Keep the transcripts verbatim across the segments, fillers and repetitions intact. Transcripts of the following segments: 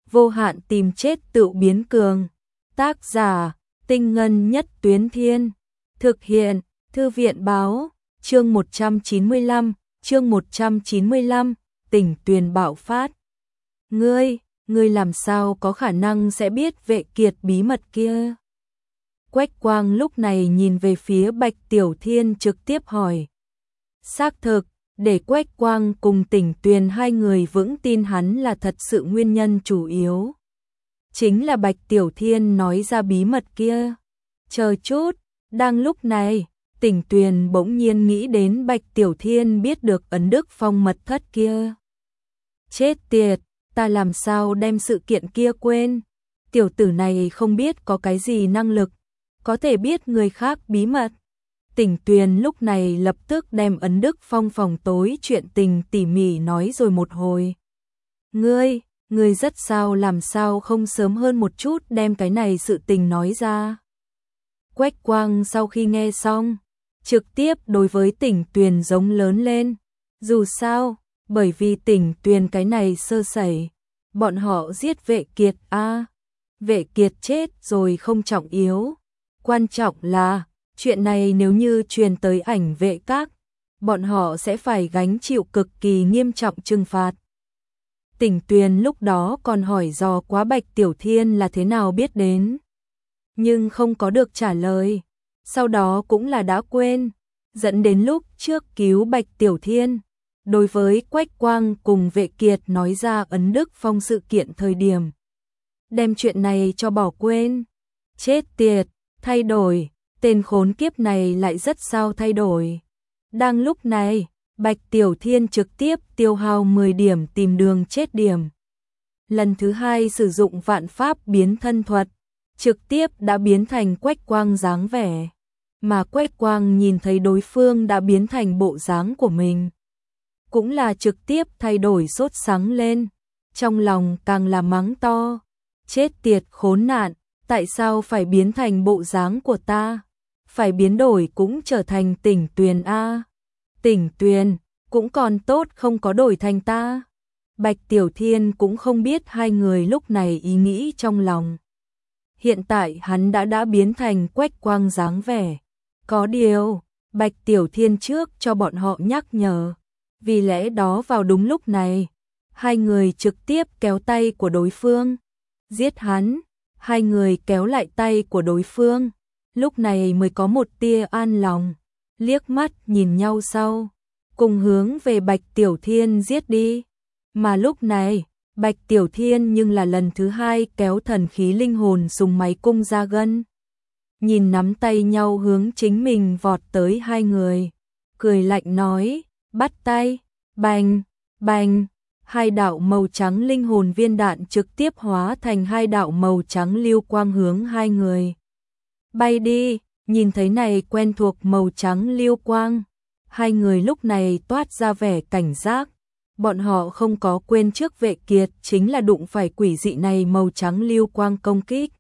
vô hạn tìm chết tự biến cường. Tác giả, Tinh Ngân Nhất Tuyến Thiên. Thực hiện, Thư viện báo, chương một trăm chín mươi lăm, chương một trăm chín mươi lăm, Tỉnh Tuyền bạo phát. Ngươi, ngươi làm sao có khả năng sẽ biết Vệ Kiệt bí mật kia? Quách Quang lúc này nhìn về phía Bạch Tiểu Thiên trực tiếp hỏi. Xác thực, để Quách Quang cùng Tỉnh Tuyền hai người vững tin hắn là thật sự nguyên nhân chủ yếu. Chính là Bạch Tiểu Thiên nói ra bí mật kia. Chờ chút, đang lúc này, Tỉnh Tuyền bỗng nhiên nghĩ đến Bạch Tiểu Thiên biết được Ấn Đức Phong mật thất kia. Chết tiệt, ta làm sao đem sự kiện kia quên? Tiểu tử này không biết có cái gì năng lực, có thể biết người khác bí mật. Tỉnh Tuyền lúc này lập tức đem Ấn Đức Phong phòng tối chuyện tình tỉ mỉ nói rồi một hồi. Ngươi, ngươi rất sao làm sao không sớm hơn một chút đem cái này sự tình nói ra. Quách Quang sau khi nghe xong, trực tiếp đối với Tỉnh Tuyền giống lớn lên. Dù sao, bởi vì Tỉnh Tuyền cái này sơ sẩy, bọn họ giết Vệ Kiệt a. À, Vệ Kiệt chết rồi không trọng yếu, quan trọng là chuyện này nếu như truyền tới Ảnh Vệ Các, bọn họ sẽ phải gánh chịu cực kỳ nghiêm trọng trừng phạt. Tỉnh Tuyền lúc đó còn hỏi dò quá Bạch Tiểu Thiên là thế nào biết đến, nhưng không có được trả lời, sau đó cũng là đã quên, dẫn đến lúc trước cứu Bạch Tiểu Thiên, đối với Quách Quang cùng Vệ Kiệt nói ra Ấn Đức Phong sự kiện thời điểm, đem chuyện này cho bỏ quên. Chết tiệt, thay đổi, tên khốn kiếp này lại rất sao thay đổi. Đang lúc này, Bạch Tiểu Thiên trực tiếp tiêu hao mười điểm tìm đường chết điểm. Lần thứ hai sử dụng vạn pháp biến thân thuật, trực tiếp đã biến thành Quách Quang dáng vẻ. Mà Quách Quang nhìn thấy đối phương đã biến thành bộ dáng của mình, cũng là trực tiếp thay đổi sốt sắng lên, trong lòng càng là mắng to. Chết tiệt khốn nạn, tại sao phải biến thành bộ dáng của ta? Phải biến đổi cũng trở thành Tỉnh Tuyền a. Tỉnh Tuyền, cũng còn tốt không có đổi thành ta. Bạch Tiểu Thiên cũng không biết hai người lúc này ý nghĩ trong lòng. Hiện tại hắn đã đã biến thành Quách Quang dáng vẻ. Có điều, Bạch Tiểu Thiên trước cho bọn họ nhắc nhở. Vì lẽ đó vào đúng lúc này, hai người trực tiếp kéo tay của đối phương. Giết hắn, hai người kéo lại tay của đối phương. Lúc này mới có một tia an lòng, liếc mắt nhìn nhau sau, cùng hướng về Bạch Tiểu Thiên giết đi. Mà lúc này, Bạch Tiểu Thiên nhưng là lần thứ hai kéo thần khí linh hồn sùng máy cung ra gân. Nhìn nắm tay nhau hướng chính mình vọt tới hai người, cười lạnh nói, bắt tay, bành, bành. Hai đạo màu trắng linh hồn viên đạn trực tiếp hóa thành hai đạo màu trắng lưu quang hướng hai người. Bay đi, nhìn thấy này quen thuộc màu trắng lưu quang. Hai người lúc này toát ra vẻ cảnh giác. Bọn họ không có quên trước Vệ Kiệt chính là đụng phải quỷ dị này màu trắng lưu quang công kích.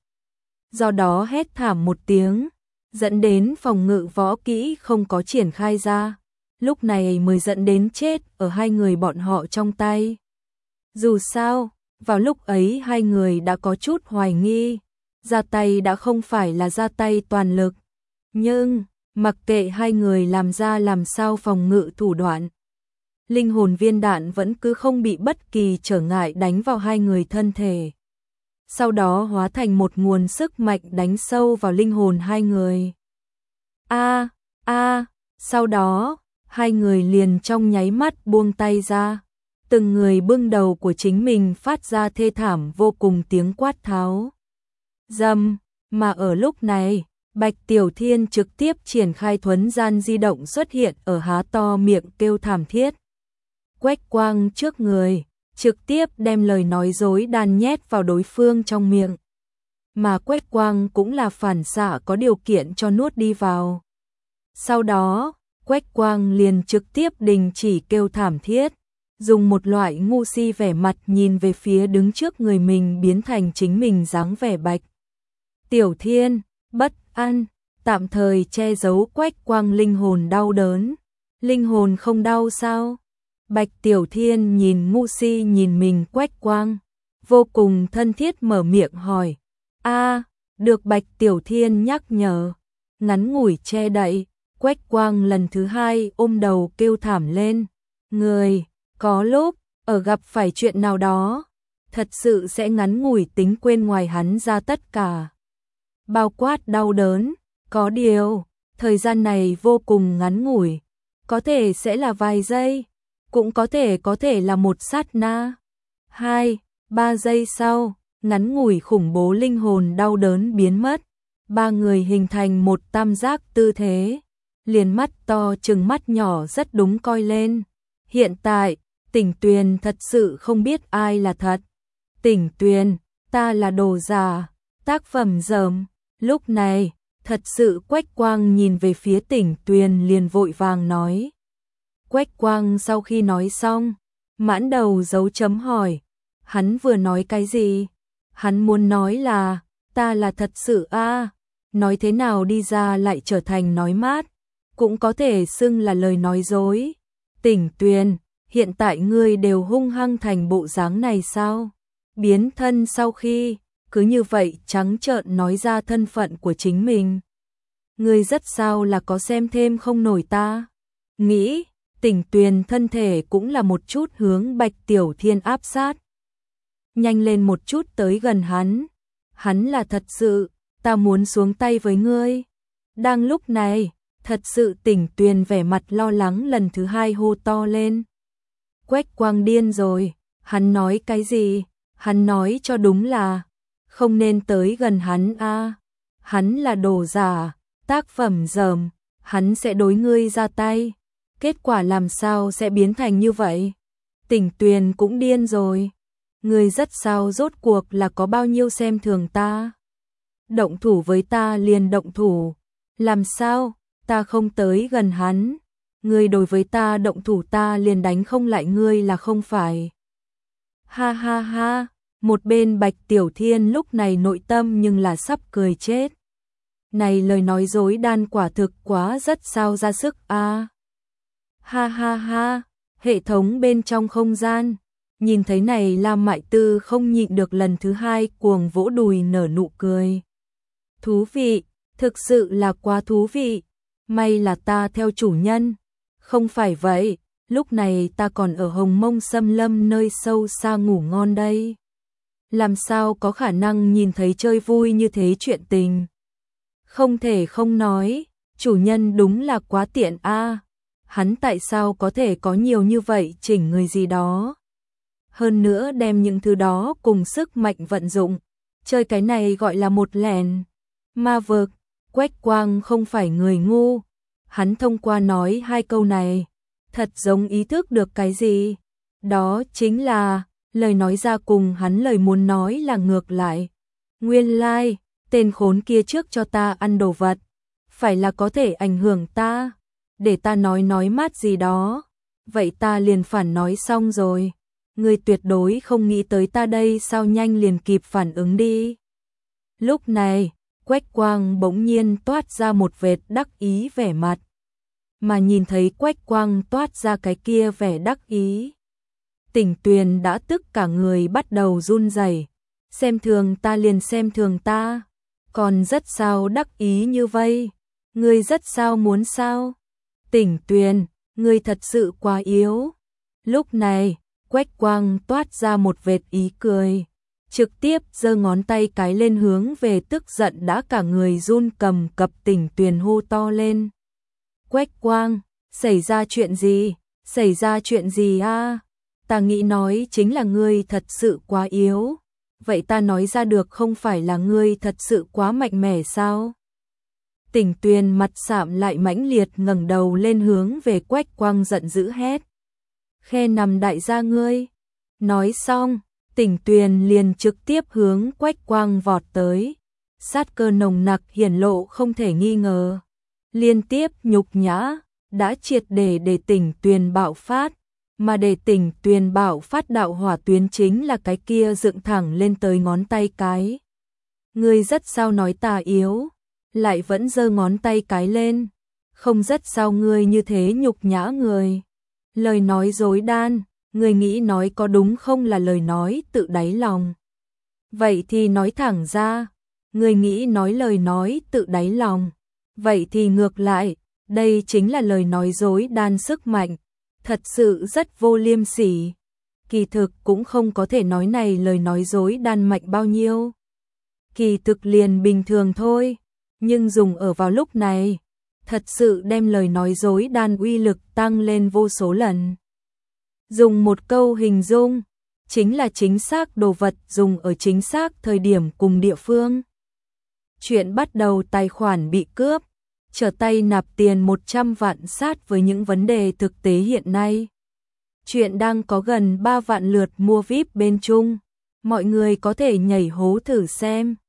Do đó hét thảm một tiếng, dẫn đến phòng ngự võ kỹ không có triển khai ra. Lúc này mới dẫn đến chết ở hai người bọn họ trong tay. Dù sao, vào lúc ấy hai người đã có chút hoài nghi, ra tay đã không phải là ra tay toàn lực. Nhưng, mặc kệ hai người làm ra làm sao phòng ngự thủ đoạn, linh hồn viên đạn vẫn cứ không bị bất kỳ trở ngại đánh vào hai người thân thể. Sau đó hóa thành một nguồn sức mạnh đánh sâu vào linh hồn hai người. A, a, sau đó, hai người liền trong nháy mắt buông tay ra. Từng người bưng đầu của chính mình phát ra thê thảm vô cùng tiếng quát tháo. Dầm, mà ở lúc này, Bạch Tiểu Thiên trực tiếp triển khai thuấn gian di động xuất hiện ở há to miệng kêu thảm thiết. Quách Quang trước người, trực tiếp đem lời nói dối đan nhét vào đối phương trong miệng. Mà Quách Quang cũng là phản xạ có điều kiện cho nuốt đi vào. Sau đó, Quách Quang liền trực tiếp đình chỉ kêu thảm thiết, dùng một loại ngu si vẻ mặt nhìn về phía đứng trước người mình biến thành chính mình dáng vẻ Bạch Tiểu Thiên, bất an, tạm thời che giấu Quách Quang linh hồn đau đớn. Linh hồn không đau sao? Bạch Tiểu Thiên nhìn ngu si nhìn mình Quách Quang, vô cùng thân thiết mở miệng hỏi. A, được Bạch Tiểu Thiên nhắc nhở. Ngắn ngủi che đậy, Quách Quang lần thứ hai ôm đầu kêu thảm lên. Người, có lúc, ở gặp phải chuyện nào đó, thật sự sẽ ngắn ngủi tính quên ngoài hắn ra tất cả. Bao quát đau đớn, có điều, thời gian này vô cùng ngắn ngủi, có thể sẽ là vài giây, cũng có thể có thể là một sát na. Hai, ba giây sau, ngắn ngủi khủng bố linh hồn đau đớn biến mất, ba người hình thành một tam giác tư thế, liền mắt to chừng mắt nhỏ rất đúng coi lên. Hiện tại, Tỉnh Tuyền thật sự không biết ai là thật. Tỉnh Tuyền, ta là đồ giả, tác phẩm dởm. Lúc này, thật sự Quách Quang nhìn về phía Tỉnh Tuyền liền vội vàng nói. Quách Quang sau khi nói xong, mãn đầu dấu chấm hỏi. Hắn vừa nói cái gì? Hắn muốn nói là, ta là thật sự a, nói thế nào đi ra lại trở thành nói mát, cũng có thể xưng là lời nói dối. Tỉnh Tuyền, hiện tại ngươi đều hung hăng thành bộ dáng này sao? Biến thân sau khi, cứ như vậy trắng trợn nói ra thân phận của chính mình. Ngươi rất sao là có xem thêm không nổi ta? Nghĩ, Tỉnh Tuyền thân thể cũng là một chút hướng Bạch Tiểu Thiên áp sát. Nhanh lên một chút tới gần hắn. Hắn là thật sự, ta muốn xuống tay với ngươi. Đang lúc này, thật sự Tỉnh Tuyền vẻ mặt lo lắng lần thứ hai hô to lên. Quách Quang điên rồi, hắn nói cái gì? Hắn nói cho đúng là không nên tới gần hắn a. Hắn là đồ giả, tác phẩm dởm, hắn sẽ đối ngươi ra tay. Kết quả làm sao sẽ biến thành như vậy? Tỉnh Tuyền cũng điên rồi. Ngươi rất sao rốt cuộc là có bao nhiêu xem thường ta? Động thủ với ta liền động thủ. Làm sao? Ta không tới gần hắn. Ngươi đối với ta động thủ ta liền đánh không lại ngươi là không phải. Ha ha ha, một bên Bạch Tiểu Thiên lúc này nội tâm nhưng là sắp cười chết. Này lời nói dối đan quả thực quá rất sao ra sức a. À. Ha ha ha, hệ thống bên trong không gian, nhìn thấy này Lam Mại Tư không nhịn được lần thứ hai cuồng vỗ đùi nở nụ cười. Thú vị, thực sự là quá thú vị, may là ta theo chủ nhân. Không phải vậy, lúc này ta còn ở Hồng Mông Xâm Lâm nơi sâu xa ngủ ngon đây. Làm sao có khả năng nhìn thấy chơi vui như thế chuyện tình. Không thể không nói, chủ nhân đúng là quá tiện a. Hắn tại sao có thể có nhiều như vậy chỉnh người gì đó. Hơn nữa đem những thứ đó cùng sức mạnh vận dụng. Chơi cái này gọi là một lèn. Ma vực, Quách Quang không phải người ngu. Hắn thông qua nói hai câu này, thật giống ý thức được cái gì. Đó chính là, lời nói ra cùng hắn lời muốn nói là ngược lại. Nguyên lai, like, tên khốn kia trước cho ta ăn đồ vật, phải là có thể ảnh hưởng ta, để ta nói nói mát gì đó. Vậy ta liền phản nói xong rồi. Ngươi tuyệt đối không nghĩ tới ta đây sao nhanh liền kịp phản ứng đi. Lúc này, Quách Quang bỗng nhiên toát ra một vệt đắc ý vẻ mặt. Mà nhìn thấy Quách Quang toát ra cái kia vẻ đắc ý. Tỉnh Tuyền đã tức cả người bắt đầu run rẩy. Xem thường ta liền xem thường ta. Còn rất sao đắc ý như vậy. Ngươi rất sao muốn sao? Tỉnh Tuyền, ngươi thật sự quá yếu. Lúc này, Quách Quang toát ra một vệt ý cười. Trực tiếp giơ ngón tay cái lên hướng về tức giận đã cả người run cầm cập Tỉnh Tuyền hô to lên. Quách Quang, xảy ra chuyện gì? Xảy ra chuyện gì a? À? Ta nghĩ nói chính là ngươi thật sự quá yếu. Vậy ta nói ra được không phải là ngươi thật sự quá mạnh mẽ sao? Tỉnh Tuyền mặt sạm lại mãnh liệt ngẩng đầu lên hướng về Quách Quang giận dữ hét. Khe nằm đại gia ngươi. Nói xong, Tỉnh Tuyền liền trực tiếp hướng Quách Quang vọt tới. Sát cơ nồng nặc hiển lộ không thể nghi ngờ. Liên tiếp nhục nhã, đã triệt để để Tỉnh Tuyền bạo phát. Mà để Tỉnh Tuyền bạo phát đạo hỏa tuyến chính là cái kia dựng thẳng lên tới ngón tay cái. Ngươi rất sao nói ta yếu, lại vẫn giơ ngón tay cái lên. Không rất sao ngươi như thế nhục nhã người. Lời nói dối đan, ngươi nghĩ nói có đúng không là lời nói tự đáy lòng. Vậy thì nói thẳng ra, người nghĩ nói lời nói tự đáy lòng. Vậy thì ngược lại, đây chính là lời nói dối đan sức mạnh, thật sự rất vô liêm sỉ. Kỳ thực cũng không có thể nói này lời nói dối đan mạnh bao nhiêu. Kỳ thực liền bình thường thôi, nhưng dùng ở vào lúc này, thật sự đem lời nói dối đan uy lực tăng lên vô số lần. Dùng một câu hình dung, chính là chính xác đồ vật dùng ở chính xác thời điểm cùng địa phương. Chuyện bắt đầu tài khoản bị cướp, trở tay nạp tiền một trăm vạn sát với những vấn đề thực tế hiện nay. Chuyện đang có gần ba vạn lượt mua vi ai pi bên Trung, mọi người có thể nhảy hố thử xem.